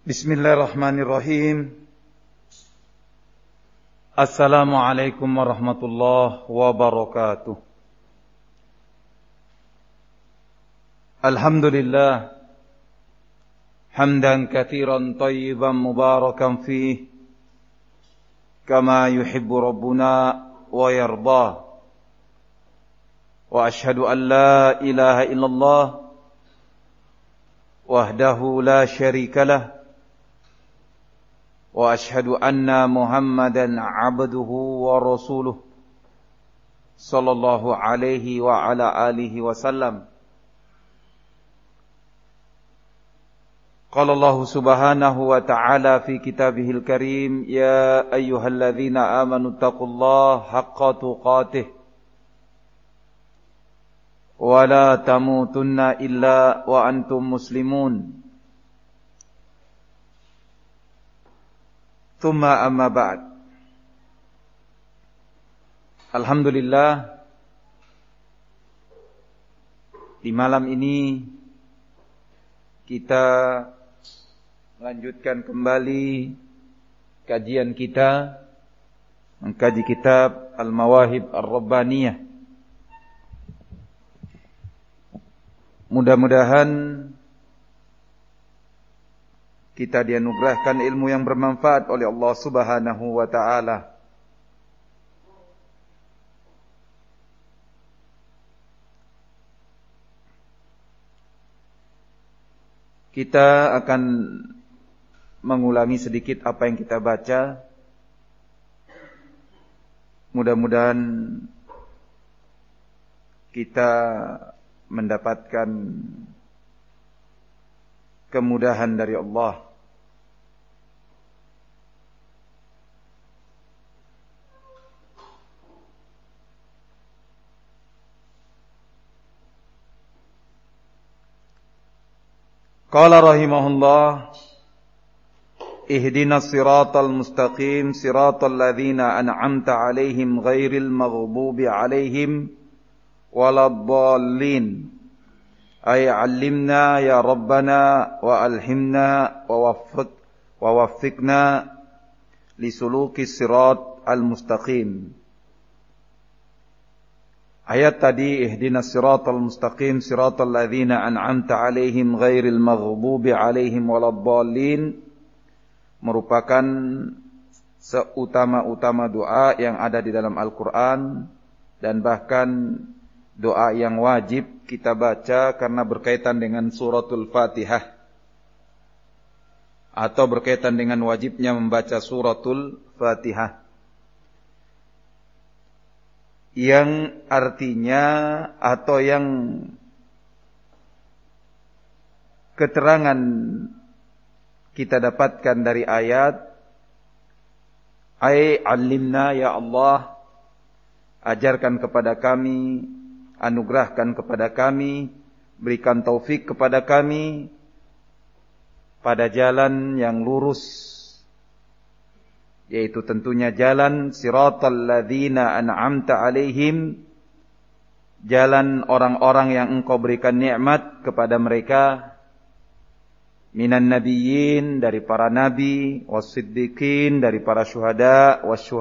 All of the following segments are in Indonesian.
Bismillahirrahmanirrahim. Assalamualaikum warahmatullahi wabarakatuh. Alhamdulillah hamdan katsiran thayyiban mubarakan fih kama yuhibbu rabbuna wa yarda. Wa ashhadu an la ilaha illallah wahdahu la syarika lah. Wa ashhadu anna Muhammadan abduhu wa rasuluh sallallahu alaihi wa ala alihi wasallam. Qala Allah subhanahu wa ta'ala fi kitabihil karim, ya ayyuhalladzina amanu taqullaha haqqa tuqatih wa la tamutunna illa wa antum muslimun. Tsumma amma ba'd. Alhamdulillah, di malam ini kita melanjutkan kembali kajian kita, mengkaji kitab Al-Mawahib Ar-Rabbaniyah. Mudah-mudahan kita dianugerahkan ilmu yang bermanfaat oleh Allah Subhanahu wa ta'ala. Kita akan mengulangi sedikit apa yang kita baca. Mudah-mudahan kita mendapatkan kemudahan dari Allah. Qala rahimahullah, ihdinas siratal mustaqim siratal ladzina an'amta 'alaihim ghairil maghdubi 'alaihim waladdallin. Ay 'allimna ya rabbana wa alhimna wa waffiqna lisulukis sirat al-mustaqim. Ayat tadi, ihdinas siratal mustaqim siratal ladzina an'amta 'alaihim ghairil maghdubi 'alaihim waladdallin, merupakan seutama-utama doa yang ada di dalam Al-Qur'an, dan bahkan doa yang wajib kita baca karena berkaitan dengan suratul Fatihah, atau berkaitan dengan wajibnya membaca suratul Fatihah, yang artinya atau yang keterangan kita dapatkan dari ayat, ay 'allimna ya Allah, ajarkan kepada kami, anugerahkan kepada kami, berikan taufik kepada kami pada jalan yang lurus, yaitu tentunya jalan siratal ladzina an'amta 'alaihim, jalan orang-orang yang engkau berikan nikmat kepada mereka, minan nabiyyin, dari para nabi, wassiddiqin, dari para syuhada,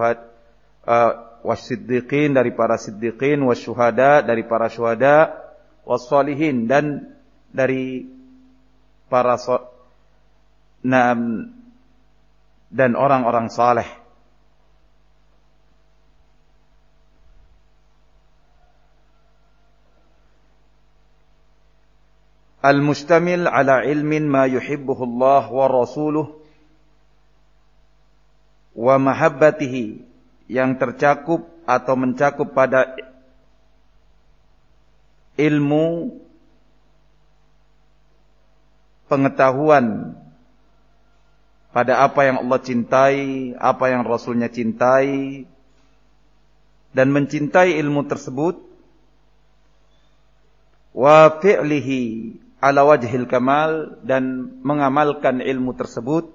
wassiddiqin, dari para siddiqin, wasyuhada, dari para syuhada, wassalihin, dan dari para dan orang-orang saleh. Al-mustamil ala ilmin ma yuhibbuhu Allah wa rasuluh wa mahabbatihi, yang tercakup atau mencakup pada ilmu pengetahuan pada apa yang Allah cintai, apa yang Rasulnya cintai, dan mencintai ilmu tersebut, wa fi'lihi ala wajhil kamal, dan mengamalkan ilmu tersebut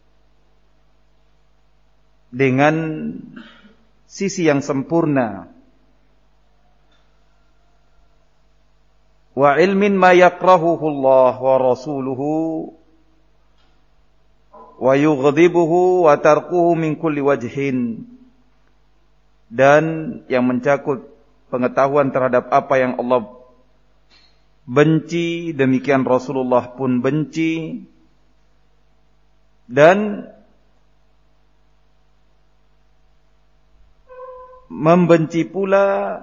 dengan sisi yang sempurna. Wa ilmin ma yakrahuhu Allah wa rasuluhu, wa yughdibuhu wa tarkuhu min kulli wajhin, dan yang mencakup pengetahuan terhadap apa yang Allah benci, demikian Rasulullah pun benci, dan membenci pula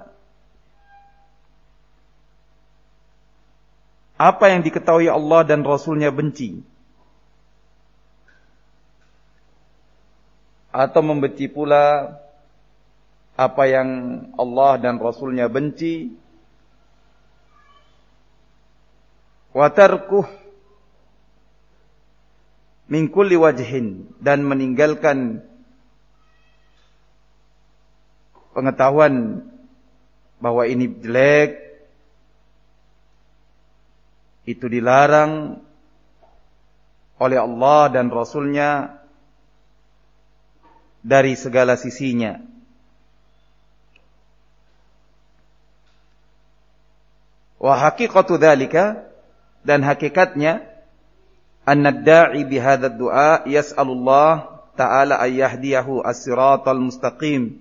apa yang diketahui Allah dan Rasulnya benci, atau membenci pula apa yang Allah dan Rasulnya benci, wa tarkuh min kulli wajhin, dan meninggalkan pengetahuan bahwa ini jelek, itu dilarang oleh Allah dan Rasulnya dari segala sisinya. Wa haqiqatu dzalika, dan hakikatnya, anna ad-da'i bi hadzal du'a yas'alullah ta'ala ay yahdiyahu as-siratal mustaqim.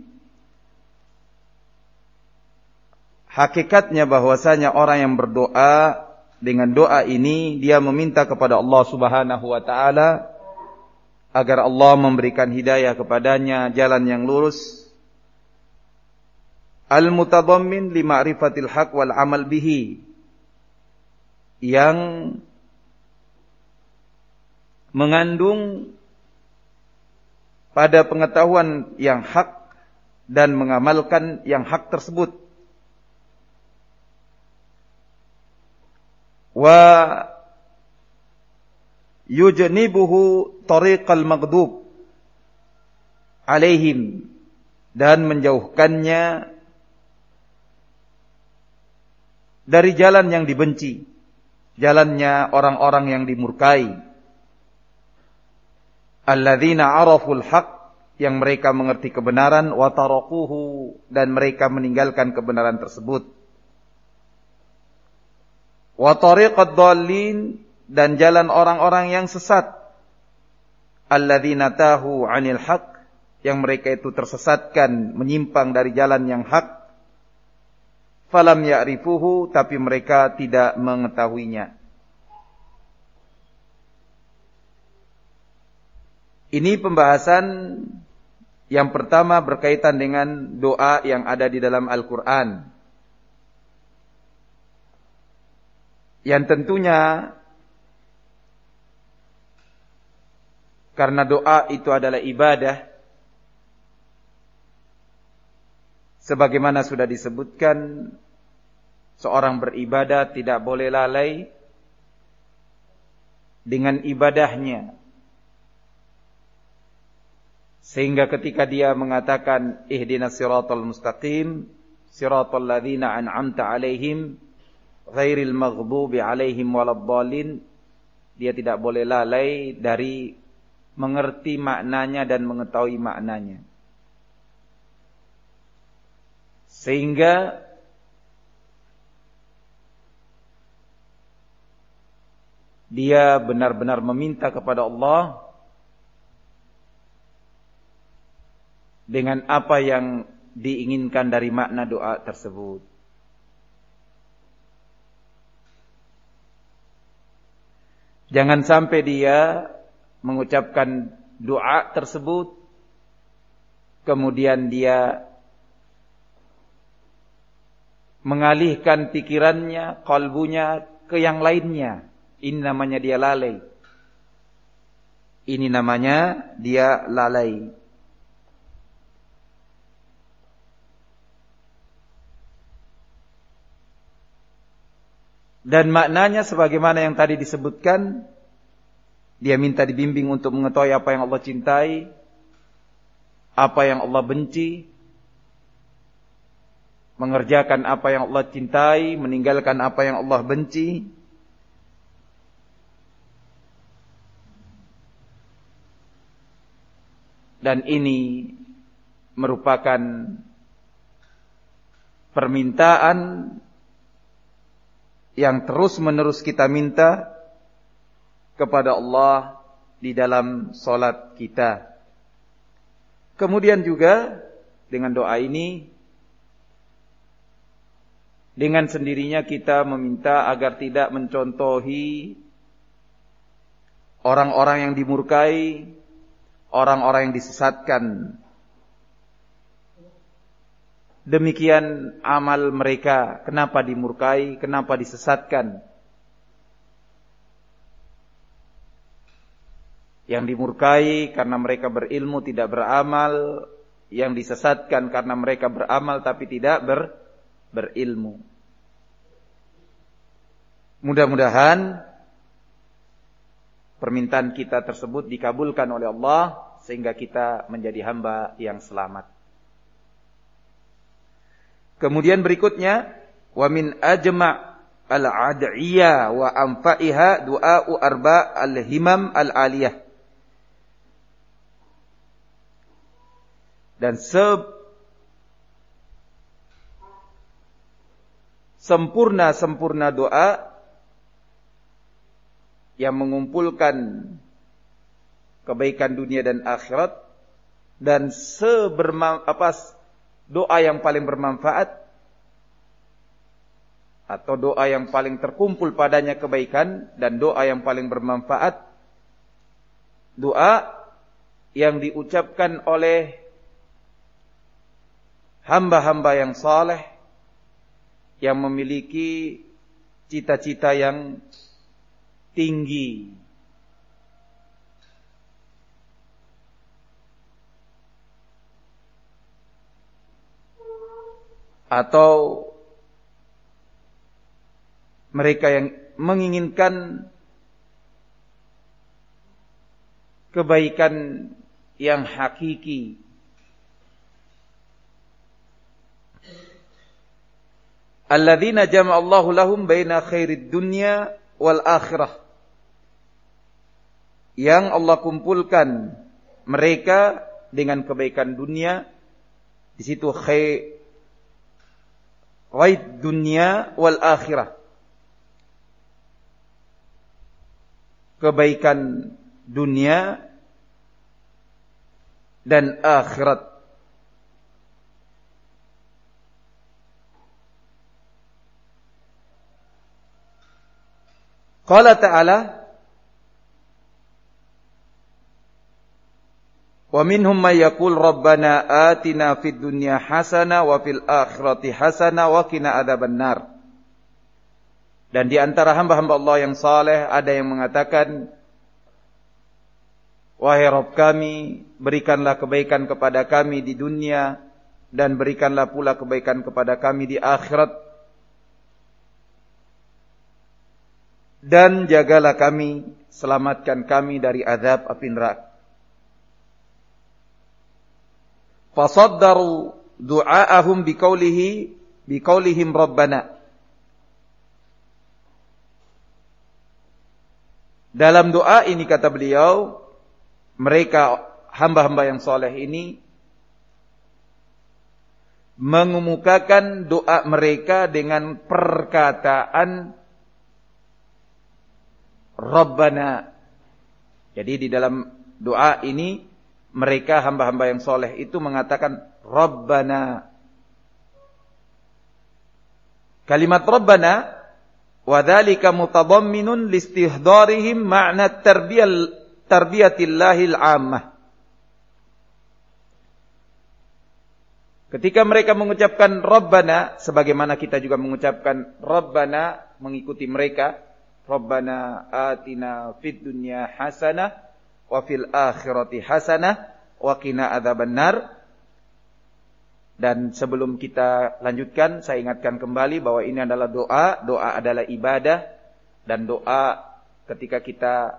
Hakikatnya bahwasanya orang yang berdoa dengan doa ini, dia meminta kepada Allah Subhanahu wa taala agar Allah memberikan hidayah kepadanya jalan yang lurus, al-mutadammin li ma'rifatil haq wal amal bihi, yang mengandung pada pengetahuan yang hak dan mengamalkan yang hak tersebut. Wa yujnibuhu tariqal maghdub alaihim, dan menjauhkannya dari jalan yang dibenci, jalannya orang-orang yang dimurkai. Alladzina araful haq, yang mereka mengerti kebenaran, wa tarakuhu, dan mereka meninggalkan kebenaran tersebut. Wa tariqad dhallin, dan jalan orang-orang yang sesat. Alladzina tahu 'anil haq, yang mereka itu tersesatkan, menyimpang dari jalan yang hak. Falam ya'rifuhu, tapi mereka tidak mengetahuinya. Ini pembahasan yang pertama berkaitan dengan doa yang ada di dalam Al-Quran, yang tentunya karena doa itu adalah ibadah, sebagaimana sudah disebutkan, seorang beribadah tidak boleh lalai dengan ibadahnya. Sehingga ketika dia mengatakan ihdinas siratal mustaqim, siratal ladzina an'amta alaihim, ghairil maghdubi alaihim waladdallin, dia tidak boleh lalai dari mengerti maknanya dan mengetahui maknanya. Sehingga dia benar-benar meminta kepada Allah dengan apa yang diinginkan dari makna doa tersebut. Jangan sampai dia mengucapkan doa tersebut, kemudian dia mengalihkan pikirannya, kalbunya ke yang lainnya. Ini namanya dia lalai. Ini namanya dia lalai. Dan maknanya sebagaimana yang tadi disebutkan, dia minta dibimbing untuk mengetahui apa yang Allah cintai, apa yang Allah benci, mengerjakan apa yang Allah cintai, meninggalkan apa yang Allah benci. Dan ini merupakan permintaan yang terus-menerus kita minta kepada Allah di dalam salat kita. Kemudian juga dengan doa ini, dengan sendirinya kita meminta agar tidak mencontohi orang-orang yang dimurkai, orang-orang yang disesatkan. Demikian amal mereka, kenapa dimurkai, kenapa disesatkan? Yang dimurkai karena mereka berilmu tidak beramal, yang disesatkan karena mereka beramal tapi tidak berilmu. Mudah-mudahan permintaan kita tersebut dikabulkan oleh Allah sehingga kita menjadi hamba yang selamat. Kemudian berikutnya, wa min ajma' al-ad'iyah wa anfa'iha du'a'u arba' al-himam al-aliyah. Dan sempurna doa yang mengumpulkan kebaikan dunia dan akhirat, dan doa yang paling bermanfaat atau doa yang paling terkumpul padanya kebaikan dan doa yang paling bermanfaat, doa yang diucapkan oleh hamba-hamba yang saleh yang memiliki cita-cita yang tinggi. Atau mereka yang menginginkan kebaikan yang hakiki. Alladzina jama'allahu lahum baina khairid dunya wal akhirah. Yang Allah kumpulkan mereka dengan kebaikan dunia. Di situ khair dunia wal akhirah. Kebaikan dunia dan akhirat. Qala ta'ala, wa minhum may yaqul rabbana atina fid dunya hasanah wa fil akhirati hasanah wa qina adzabannar. Dan di antara hamba-hamba Allah yang saleh ada yang mengatakan, wahai Rabb kami, berikanlah kebaikan kepada kami di dunia dan berikanlah pula kebaikan kepada kami di akhirat. Dan jagalah kami, selamatkan kami dari azab api neraka. Fasaddaru du'aahum biqaulihim rabbana. Dalam doa ini kata beliau, mereka hamba-hamba yang soleh ini mengemukakan doa mereka dengan perkataan Rabbana. Jadi di dalam doa ini mereka hamba-hamba yang soleh itu mengatakan Rabbana. Kalimat Rabbana wa dzalika mutadamminun listihdharihim ma'na tarbiyatillahil 'ammah. Ketika mereka mengucapkan Rabbana, sebagaimana kita juga mengucapkan Rabbana mengikuti mereka, Rabbana atina fid dunya hasanah wa fil akhirati hasanah wa qina adzabannar. Dan sebelum kita lanjutkan, saya ingatkan kembali bahwa ini adalah doa, doa adalah ibadah, dan doa ketika kita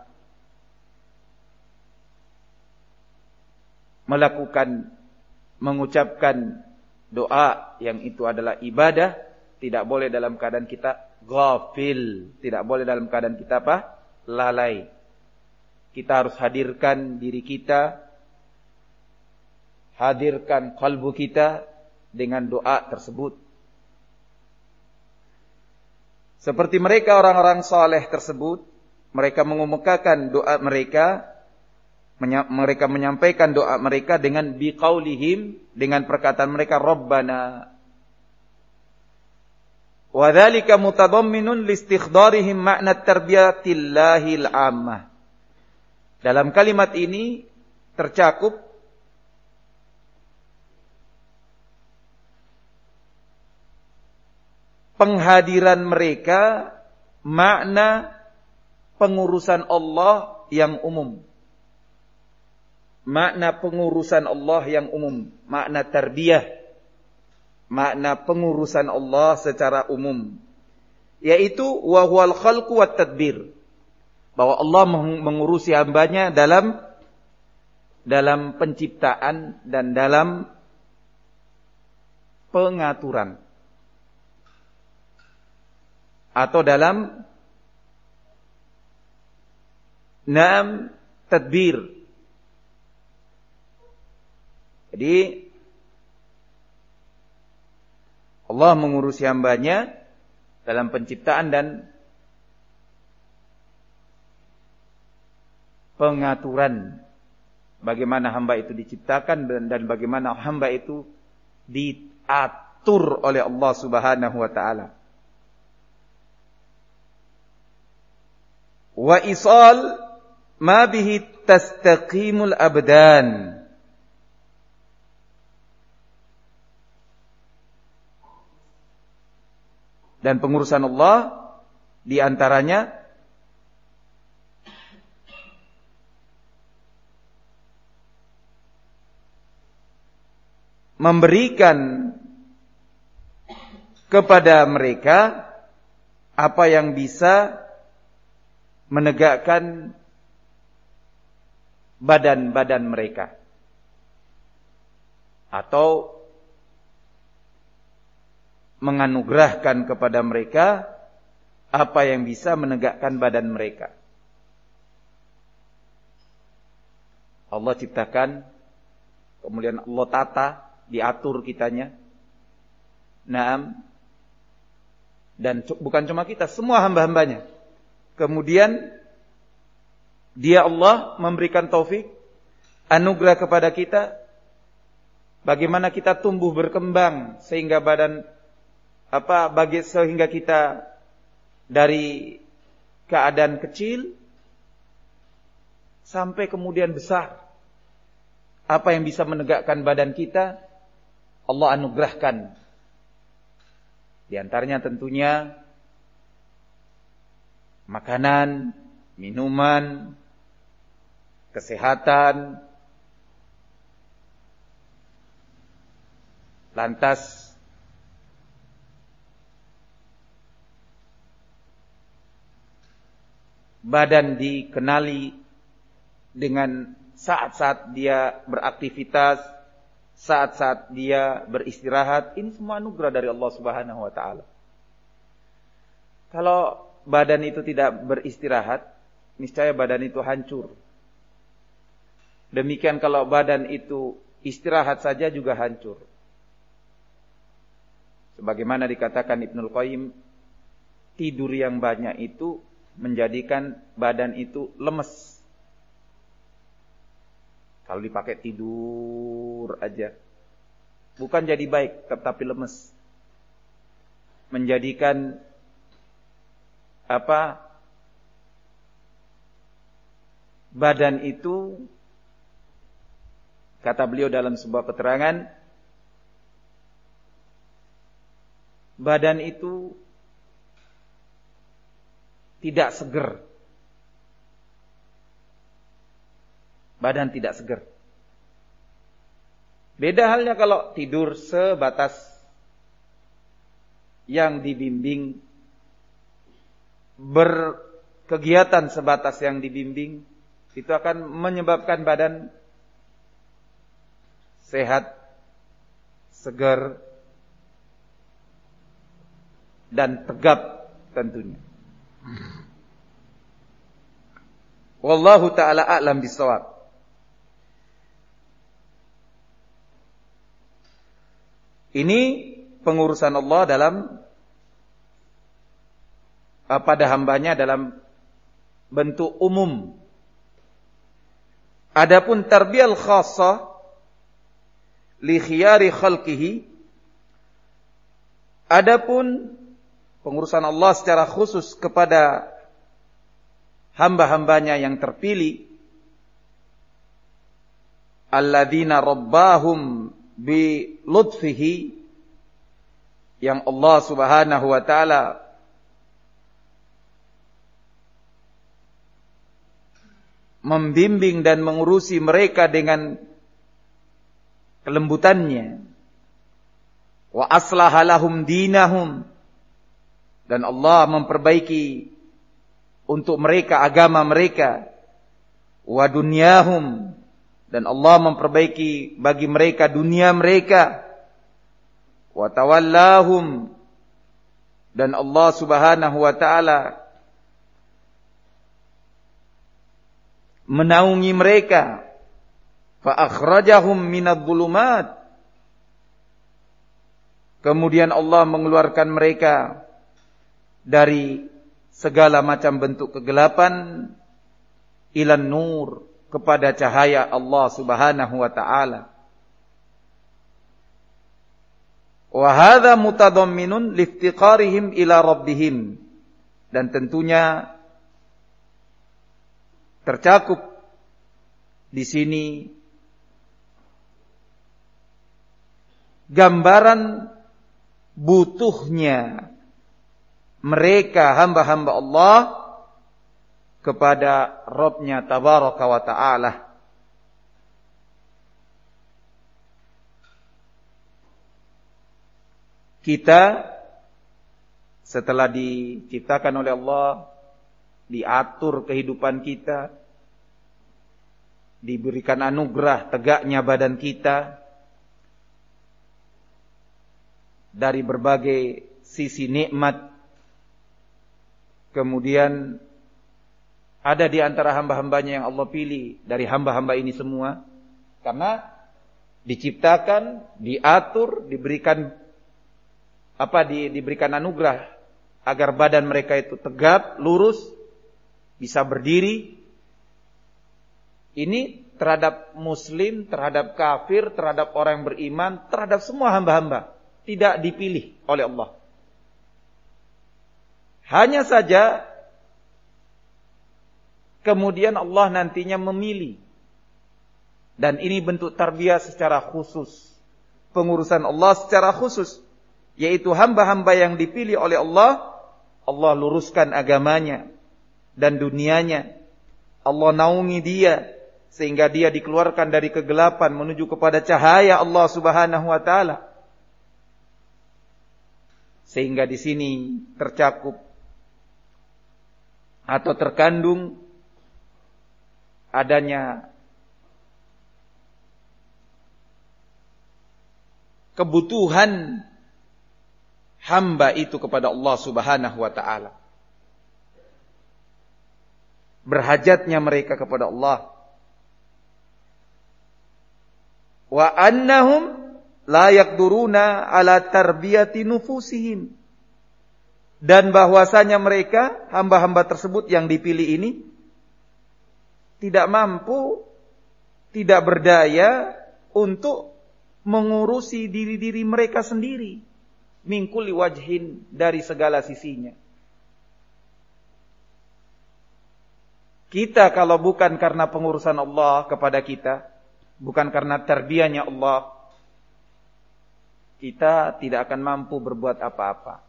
mengucapkan doa yang itu adalah ibadah, tidak boleh dalam keadaan kita ghafil, tidak boleh dalam keadaan kita apa? Lalai. Kita harus hadirkan diri kita, hadirkan kalbu kita dengan doa tersebut. Seperti mereka orang-orang saleh tersebut, mereka mengemukakan doa mereka Mereka menyampaikan doa mereka dengan biqaulihim, dengan perkataan mereka Rabbana. Wa dzalika mutadamminun listikhdharihim makna tarbiyatillahil ammah. Dalam kalimat ini tercakup penghadiran mereka makna pengurusan Allah yang umum. Makna pengurusan Allah yang umum, makna tarbiyah, makna pengurusan Allah secara umum, yaitu wa huwal khalqu wat tadbir, bahwa Allah mengurusi hambanya dalam penciptaan dan dalam pengaturan, atau dalam tadbir. Jadi Allah mengurusi hambanya dalam penciptaan dan pengaturan. Bagaimana hamba itu diciptakan dan bagaimana hamba itu diatur oleh Allah Subhanahu wa taala. Wa isal ma bihi tastaqimul abdan. Dan pengurusan Allah di antaranya memberikan kepada mereka apa yang bisa menegakkan badan-badan mereka, atau menganugerahkan kepada mereka apa yang bisa menegakkan badan mereka. Allah ciptakan, kemudian Allah tata, diatur kitanya. Naam. Dan bukan cuma kita, semua hamba-hambanya. Kemudian Dia Allah memberikan taufik, anugerah kepada kita, bagaimana kita tumbuh berkembang sehingga sehingga kita dari keadaan kecil sampai kemudian besar. Apa yang bisa menegakkan badan kita, Allah anugerahkan. Di antaranya tentunya makanan, minuman, kesehatan. Lantas badan dikenali dengan saat-saat dia beraktivitas, saat-saat dia beristirahat. Ini semua anugerah dari Allah Subhanahu wa taala. Kalau badan itu tidak beristirahat, niscaya badan itu hancur. Demikian kalau badan itu istirahat saja juga hancur. Sebagaimana dikatakan Ibnul Qayyim, tidur yang banyak itu menjadikan badan itu lemes. Kalau dipakai tidur aja, bukan jadi baik, tetapi lemes. Menjadikan badan itu, kata beliau dalam sebuah keterangan, badan itu tidak seger. Badan tidak seger. Beda halnya kalau tidur sebatas yang dibimbing, berkegiatan sebatas yang dibimbing, itu akan menyebabkan badan sehat, segar, dan tegap tentunya. Wallahu ta'ala a'lam bishawab. Ini pengurusan Allah dalam pada hambanya dalam bentuk umum. Adapun tarbiyah khassah li khiyari khalqihi, adapun pengurusan Allah secara khusus kepada hamba-hambanya yang terpilih, alladzina rabbahum bi lutfihi, yang Allah Subhanahu wa taala membimbing dan mengurusi mereka dengan kelembutannya. Wa aslaha lahum dinahum, dan Allah memperbaiki untuk mereka agama mereka. Wa dunyahum, dan Allah memperbaiki bagi mereka dunia mereka. Wa tawallahum, dan Allah Subhanahu wa taala menaungi mereka. Fa akhrajahum minadh-dhulumat, kemudian Allah mengeluarkan mereka dari segala macam bentuk kegelapan ilan nur, kepada cahaya Allah Subhanahu wa taala. Wa hadza mutadamminun liftiqarihim ila rabbihim, dan tentunya tercakup di sini gambaran butuhnya mereka hamba-hamba Allah kepada Rabb-Nya Tabaraka wa Ta'ala. Kita setelah diciptakan oleh Allah, diatur kehidupan kita, diberikan anugerah tegaknya badan kita dari berbagai sisi nikmat. Kemudian ada di antara hamba-hambanya yang Allah pilih dari hamba-hamba ini semua, karena diciptakan, diatur, diberikan diberikan anugerah agar badan mereka itu tegap, lurus, bisa berdiri. Ini terhadap muslim, terhadap kafir, terhadap orang yang beriman, terhadap semua hamba-hamba. Tidak dipilih oleh Allah. Hanya saja kemudian Allah nantinya memilih. Dan ini bentuk tarbiyah secara khusus. Pengurusan Allah secara khusus. Yaitu hamba-hamba yang dipilih oleh Allah, Allah luruskan agamanya dan dunianya. Allah naungi dia sehingga dia dikeluarkan dari kegelapan menuju kepada cahaya Allah Subhanahu wa taala. Sehingga di sini tercakup atau terkandung adanya kebutuhan hamba itu kepada Allah Subhanahu wa taala. Berhajatnya mereka kepada Allah. Wa annahum la yaqduruna ala tarbiyati nufusihim. Dan bahwasanya mereka, hamba-hamba tersebut yang dipilih ini, tidak mampu, tidak berdaya untuk mengurusi diri-diri mereka sendiri. Min kulli wajhin, dari segala sisinya. Kita kalau bukan karena pengurusan Allah kepada kita, bukan karena tarbiyahnya Allah, kita tidak akan mampu berbuat apa-apa.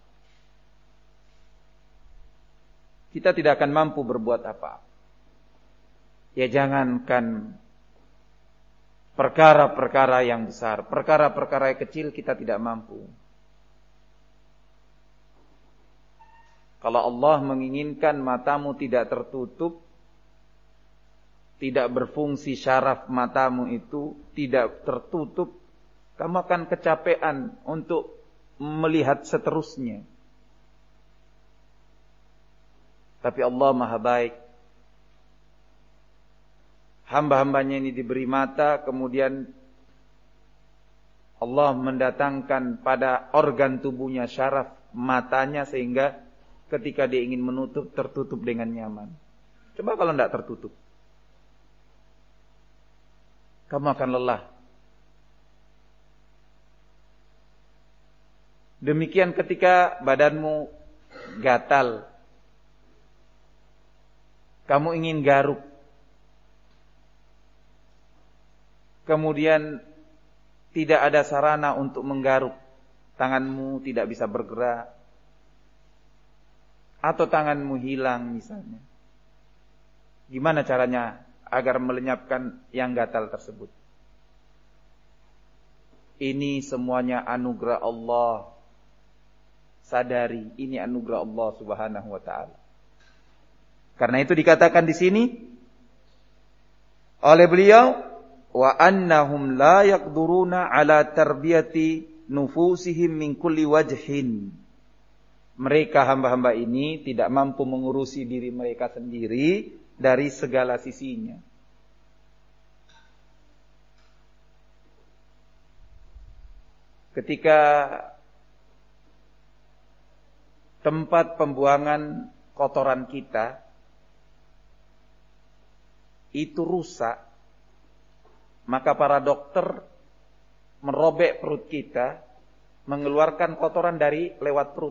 Kita tidak akan mampu berbuat apa-apa. Ya jangankan perkara-perkara yang besar, perkara-perkara yang kecil kita tidak mampu. Kalau Allah menginginkan matamu tidak tertutup, tidak berfungsi syaraf matamu itu tidak tertutup, kamu akan kecapean untuk melihat seterusnya. Tapi Allah Maha Baik. Hamba-hambanya ini diberi mata, kemudian Allah mendatangkan pada organ tubuhnya syaraf matanya sehingga ketika dia ingin menutup, tertutup dengan nyaman. Coba kalau tidak tertutup. kamu akan lelah. Demikian ketika badanmu gatal, kamu ingin garuk, kemudian tidak ada sarana untuk menggaruk, tanganmu tidak bisa bergerak, atau tanganmu hilang misalnya. Gimana caranya agar melenyapkan yang gatal tersebut? Ini semuanya anugerah Allah. Sadari, ini anugerah Allah Subhanahu wa taala. Karena itu dikatakan di sini oleh beliau, wa annahum la yaqduruna ala tarbiyati nufusihim min kulli wajhin. Mereka hamba-hamba ini tidak mampu mengurusi diri mereka sendiri dari segala sisinya. Ketika tempat pembuangan kotoran kita itu rusak, maka para dokter merobek perut kita, mengeluarkan kotoran dari lewat perut.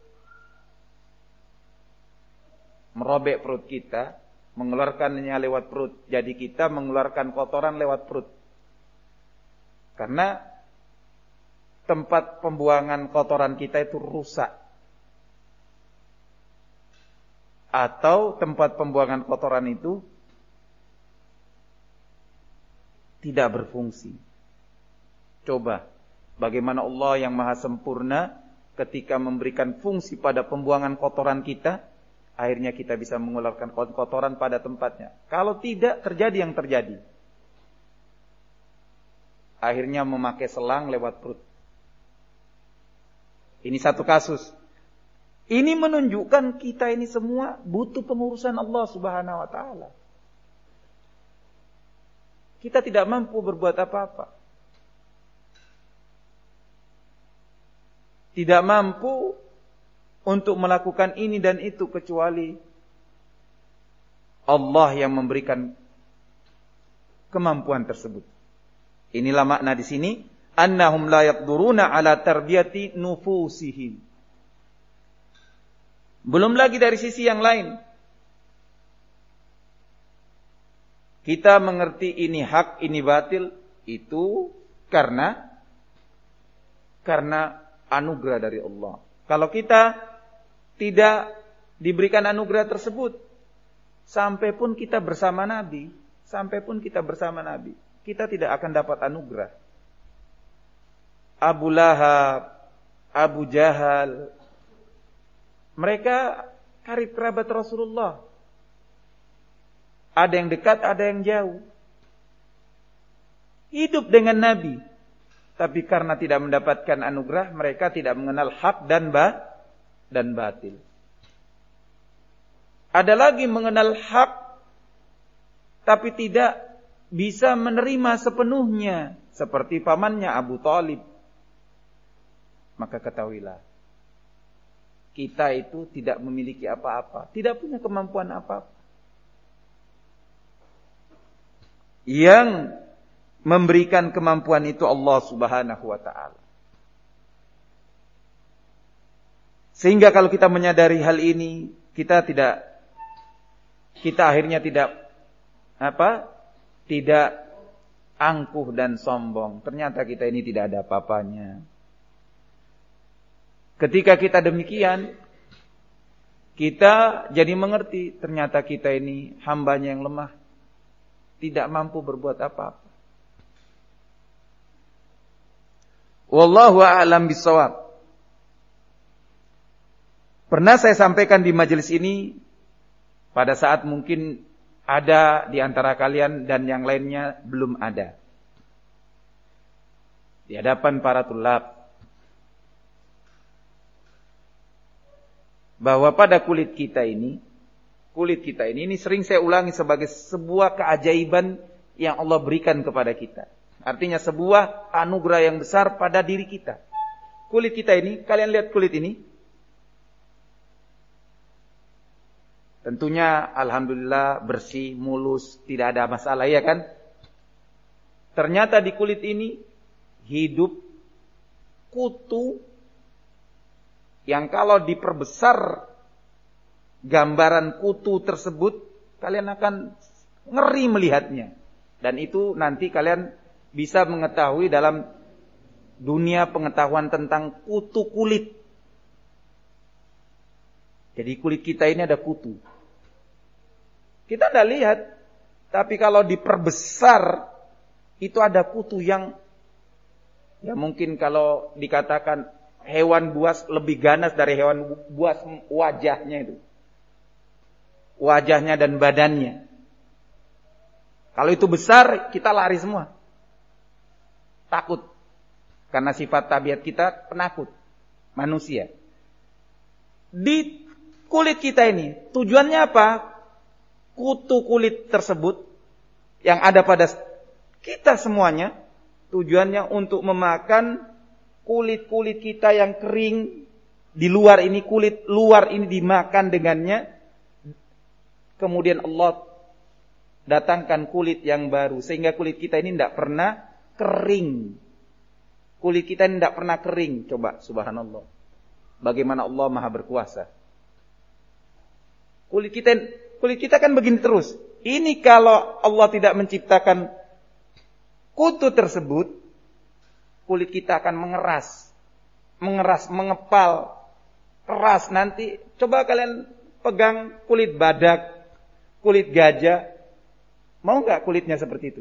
Merobek perut kita, mengeluarkannya lewat perut. Jadi kita mengeluarkan kotoran lewat perut. Karena tempat pembuangan kotoran kita itu rusak. Atau tempat pembuangan kotoran itu tidak berfungsi. Coba bagaimana Allah yang maha sempurna ketika memberikan fungsi pada pembuangan kotoran kita, akhirnya kita bisa mengeluarkan kotoran pada tempatnya. Kalau tidak, terjadi yang terjadi. Akhirnya memakai selang lewat perut. Ini satu kasus. Ini menunjukkan kita ini semua butuh pengurusan Allah Subhanahu wa taala. Kita tidak mampu berbuat apa-apa. Tidak mampu untuk melakukan ini dan itu kecuali Allah yang memberikan kemampuan tersebut. Inilah makna di sini, annahum la yaqduruna ala tarbiyati nufusihim. Belum lagi dari sisi yang lain. Kita mengerti ini hak, ini batil, itu karena anugerah dari Allah. Kalau kita tidak diberikan anugerah tersebut, sampai pun kita bersama Nabi, kita tidak akan dapat anugerah. Abu Lahab, Abu Jahal, mereka karib kerabat Rasulullah. Ada yang dekat, ada yang jauh. Hidup dengan Nabi. Tapi karena tidak mendapatkan anugerah, mereka tidak mengenal hak dan batil. Ada lagi mengenal hak, tapi tidak bisa menerima sepenuhnya. Seperti pamannya Abu Thalib. Maka ketahuilah, kita itu tidak memiliki apa-apa, tidak punya kemampuan apa-apa. Yang memberikan kemampuan itu Allah Subhanahu wa taala. Sehingga kalau kita menyadari hal ini, kita akhirnya tidak angkuh dan sombong. Ternyata kita ini tidak ada apa-apanya. Ketika kita demikian, kita jadi mengerti ternyata kita ini hambanya yang lemah, tidak mampu berbuat apa-apa. Wallahu a'lam bishawab. Pernah saya sampaikan di majelis ini pada saat mungkin ada di antara kalian dan yang lainnya belum ada. Di hadapan para tulab, bahwa pada kulit kita ini sering saya ulangi sebagai sebuah keajaiban yang Allah berikan kepada kita. Artinya sebuah anugerah yang besar pada diri kita. Kulit kita ini, kalian lihat kulit ini. Tentunya alhamdulillah bersih, mulus, tidak ada masalah, ya kan? Ternyata di kulit ini hidup kutu yang kalau diperbesar gambaran kutu tersebut, kalian akan ngeri melihatnya. Dan itu nanti kalian bisa mengetahui dalam dunia pengetahuan tentang kutu kulit. Jadi kulit kita ini ada kutu. Kita tidak lihat, tapi kalau diperbesar, itu ada kutu yang, ya mungkin kalau dikatakan hewan buas lebih ganas dari hewan buas wajahnya itu. Wajahnya dan badannya. Kalau itu besar, kita lari semua. Takut. Karena sifat tabiat kita penakut. Manusia. Di kulit kita ini, tujuannya apa? Kutu kulit tersebut yang ada pada kita semuanya, tujuannya untuk memakan kulit-kulit kita yang kering di luar ini, kulit luar ini dimakan dengannya. Kemudian Allah datangkan kulit yang baru sehingga kulit kita ini tidak pernah kering. Kulit kita ini tidak pernah kering. Coba, subhanallah. Bagaimana Allah maha berkuasa. Kulit kita kan begini terus. Ini kalau Allah tidak menciptakan kutu tersebut, kulit kita akan mengeras, mengepal, keras. Nanti coba kalian pegang kulit badak, kulit gajah, mau nggak kulitnya seperti itu?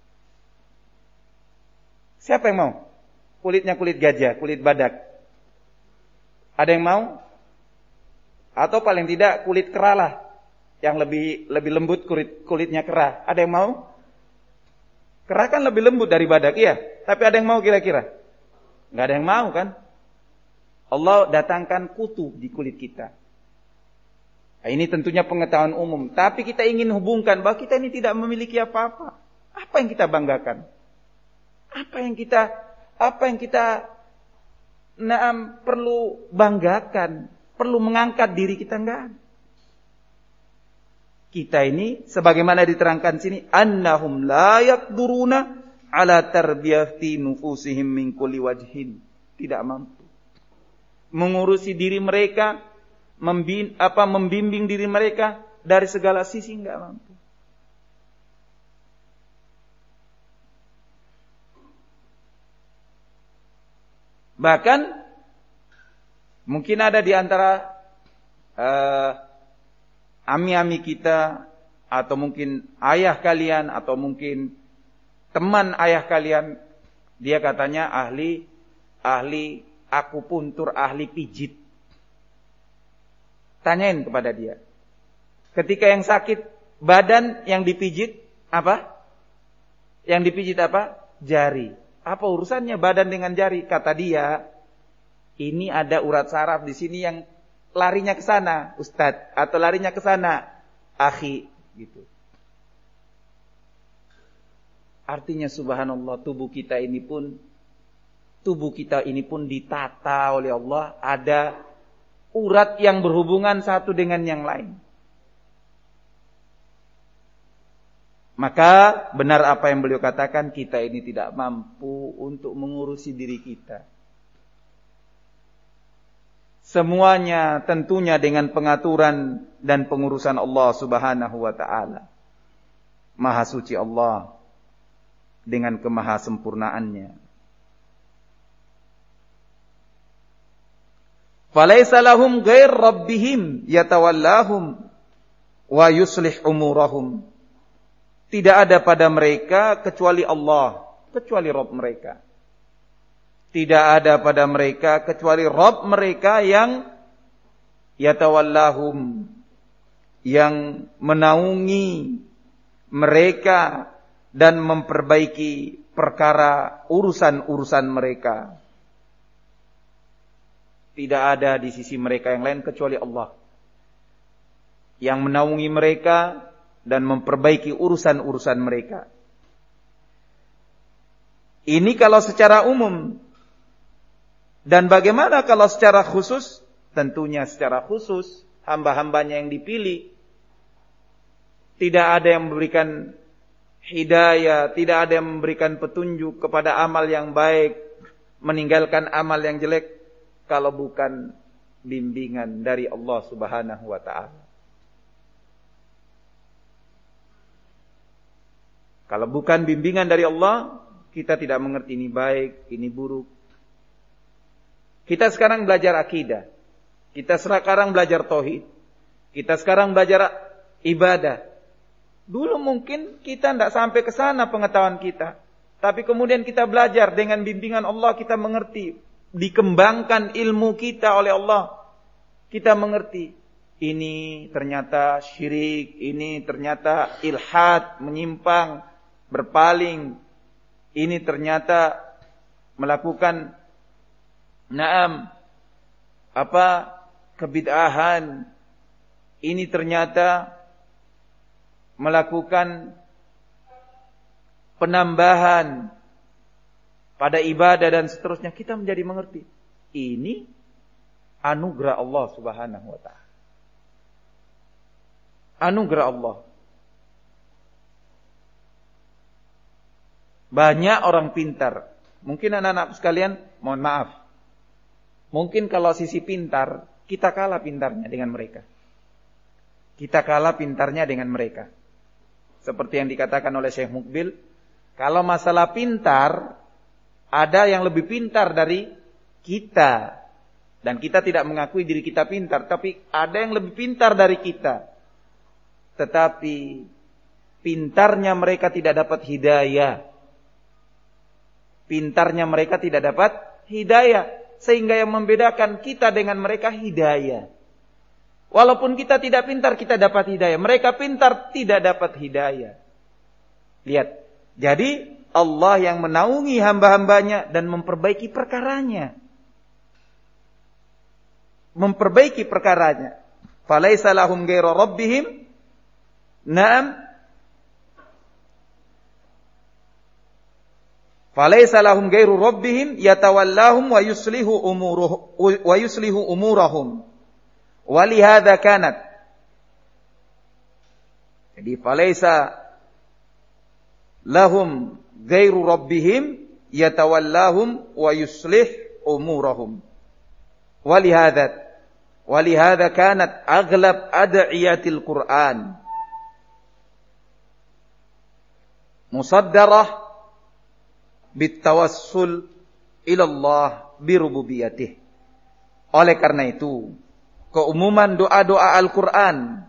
Siapa yang mau? Kulitnya kulit gajah, kulit badak. Ada yang mau? Atau paling tidak kulit kera lah, yang lebih lembut kulitnya kera. Ada yang mau? Kera kan lebih lembut dari badak, iya. Tapi ada yang mau kira-kira? Nggak ada yang mau kan? Allah datangkan kutu di kulit kita. Nah, ini tentunya pengetahuan umum. Tapi kita ingin hubungkan bahwa kita ini tidak memiliki apa-apa. Apa yang kita banggakan? Apa yang kita perlu banggakan? Perlu mengangkat diri kita? Enggak. Kita ini sebagaimana diterangkan sini, annahum la yaqduruna ala tarbiyati nufusihim min kulli wajhin. Tidak mampu mengurusi diri mereka, membimbing diri mereka dari segala sisi, enggak mampu. Bahkan mungkin ada di antara ami-ami kita, atau mungkin ayah kalian, atau mungkin teman ayah kalian, dia katanya ahli akupuntur, ahli pijit. Tanyain kepada dia. Ketika yang sakit badan, yang dipijit apa? Yang dipijit apa? Jari. Apa urusannya badan dengan jari? Kata dia, ini ada urat saraf di sini yang larinya ke sana, Ustadz, atau larinya ke sana, akhi, gitu. Artinya subhanallah, tubuh kita ini pun ditata oleh Allah, ada urat yang berhubungan satu dengan yang lain. Maka benar apa yang beliau katakan, kita ini tidak mampu untuk mengurusi diri kita. Semuanya tentunya dengan pengaturan dan pengurusan Allah Subhanahu wa ta'ala. Maha suci Allah dengan kemahasempurnaannya. Falaisa lahum ghair rabbihim yatawallahum wa yuslih umurahum. Tidak ada pada mereka kecuali Allah, kecuali Rabb mereka. Tidak ada pada mereka kecuali Rabb mereka yang yatawallahum, yang menaungi mereka dan memperbaiki perkara urusan-urusan mereka. Tidak ada di sisi mereka yang lain kecuali Allah yang menaungi mereka dan memperbaiki urusan-urusan mereka. Ini kalau secara umum. Dan bagaimana kalau secara khusus? Tentunya secara khusus hamba-hambanya yang dipilih. Tidak ada yang memberikan hidayah, tidak ada yang memberikan petunjuk kepada amal yang baik, meninggalkan amal yang jelek, kalau bukan bimbingan dari Allah Subhanahu wa ta'ala. Kalau bukan bimbingan dari Allah, kita tidak mengerti ini baik, ini buruk. Kita sekarang belajar akidah. Kita sekarang belajar tauhid. Kita sekarang belajar ibadah. Dulu mungkin kita tidak sampai ke sana pengetahuan kita. Tapi kemudian kita belajar dengan bimbingan Allah, kita mengerti. Dikembangkan ilmu kita oleh Allah. Kita mengerti. Ini ternyata syirik. Ini ternyata ilhad, menyimpang, berpaling. Ini ternyata melakukan kebid'ahan. Ini ternyata melakukan penambahan pada ibadah dan seterusnya. Kita menjadi mengerti. Ini anugerah Allah Subhanahu wa ta'ala. Anugerah Allah. Banyak orang pintar. Mungkin anak-anak sekalian, mohon maaf. Mungkin kalau sisi pintar, kita kalah pintarnya dengan mereka. Kita kalah pintarnya dengan mereka. Seperti yang dikatakan oleh Syekh Mukbil, kalau masalah pintar, ada yang lebih pintar dari kita. Dan kita tidak mengakui diri kita pintar, tapi ada yang lebih pintar dari kita. Tetapi pintarnya mereka tidak dapat hidayah. Pintarnya mereka tidak dapat hidayah. Sehingga yang membedakan kita dengan mereka hidayah. Walaupun kita tidak pintar, kita dapat hidayah. Mereka pintar, tidak dapat hidayah. Lihat. Jadi Allah yang menaungi hamba-hambanya dan memperbaiki perkaranya. Memperbaiki perkaranya. Falaisa lahum ghairu rabbihim. Naam. Falaisa lahum ghairu rabbihim yatawallahum wa yuslihu umurahum. Walihada kanat. Jadi falaisa lahum ghairu rabbihim yatawallahum wa yuslih umurahum. Walihada kanat aghlab ad'iyatil Qur'an musaddarah bitawassul ilallah birububiyatih. Oleh karena itu, keumuman doa-doa Al-Quran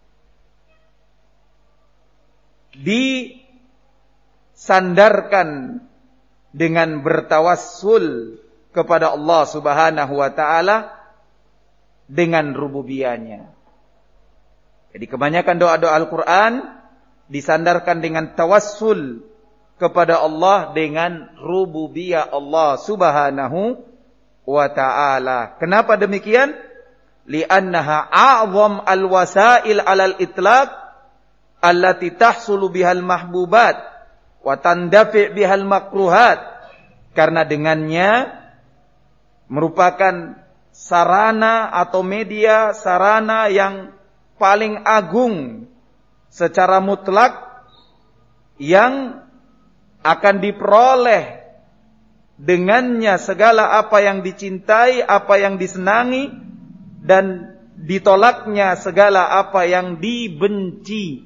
disandarkan dengan bertawassul kepada Allah Subhanahu wa ta'ala dengan rububiyahnya. Jadi kebanyakan doa-doa Al-Quran disandarkan dengan tawassul kepada Allah dengan rububiyah Allah Subhanahu wa ta'ala. Kenapa demikian? Li'annaha a'zam al-wasail 'alal itlaq allati tahsulu bihal mahbubat wa tandafi' bihal makruhat. Karena dengannya merupakan sarana atau media sarana yang paling agung secara mutlak yang akan diperoleh dengannya segala apa yang dicintai, apa yang disenangi, dan ditolaknya segala apa yang dibenci.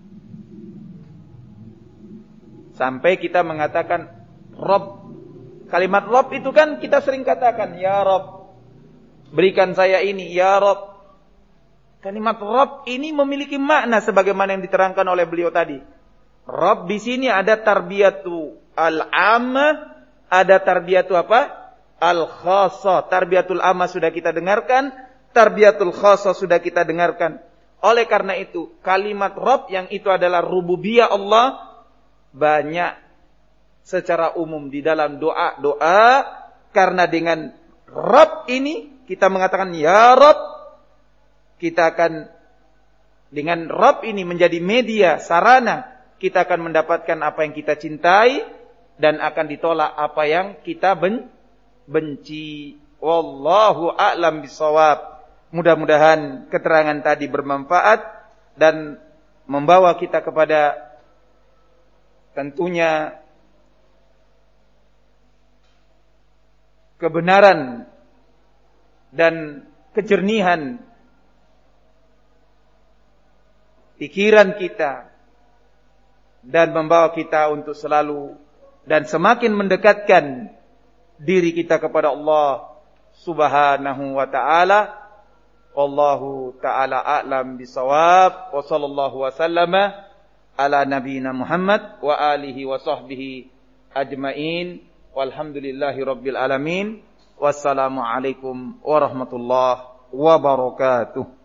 Sampai kita mengatakan Rob. Kalimat Rob itu kan kita sering katakan, ya Rob, berikan saya ini, ya Rob. Kalimat Rob ini memiliki makna sebagaimana yang diterangkan oleh beliau tadi. Rabb di sini ada tarbiyatu al-ammah, ada tarbiyatu apa? Al-khassah. Tarbiyatul ammah sudah kita dengarkan, tarbiyatul khassah sudah kita dengarkan. Oleh karena itu, kalimat Rabb yang itu adalah rububiyah Allah banyak secara umum di dalam doa-doa, karena dengan Rabb ini kita mengatakan ya Rabb, kita akan dengan Rabb ini menjadi media, sarana, kita akan mendapatkan apa yang kita cintai dan akan ditolak apa yang kita benci. Wallahu a'lam bishawab. Mudah-mudahan keterangan tadi bermanfaat dan membawa kita kepada tentunya kebenaran dan kejernihan pikiran kita dan membawa kita untuk selalu dan semakin mendekatkan diri kita kepada Allah Subhanahu wa taala. Wallahu taala a'lam bisawab. Wa sallallahu wasallama ala nabiyyina Muhammad wa alihi wa sahbihi ajmain. Walhamdulillahi rabbil alamin. Wassalamu alaikum warahmatullahi wabarakatuh.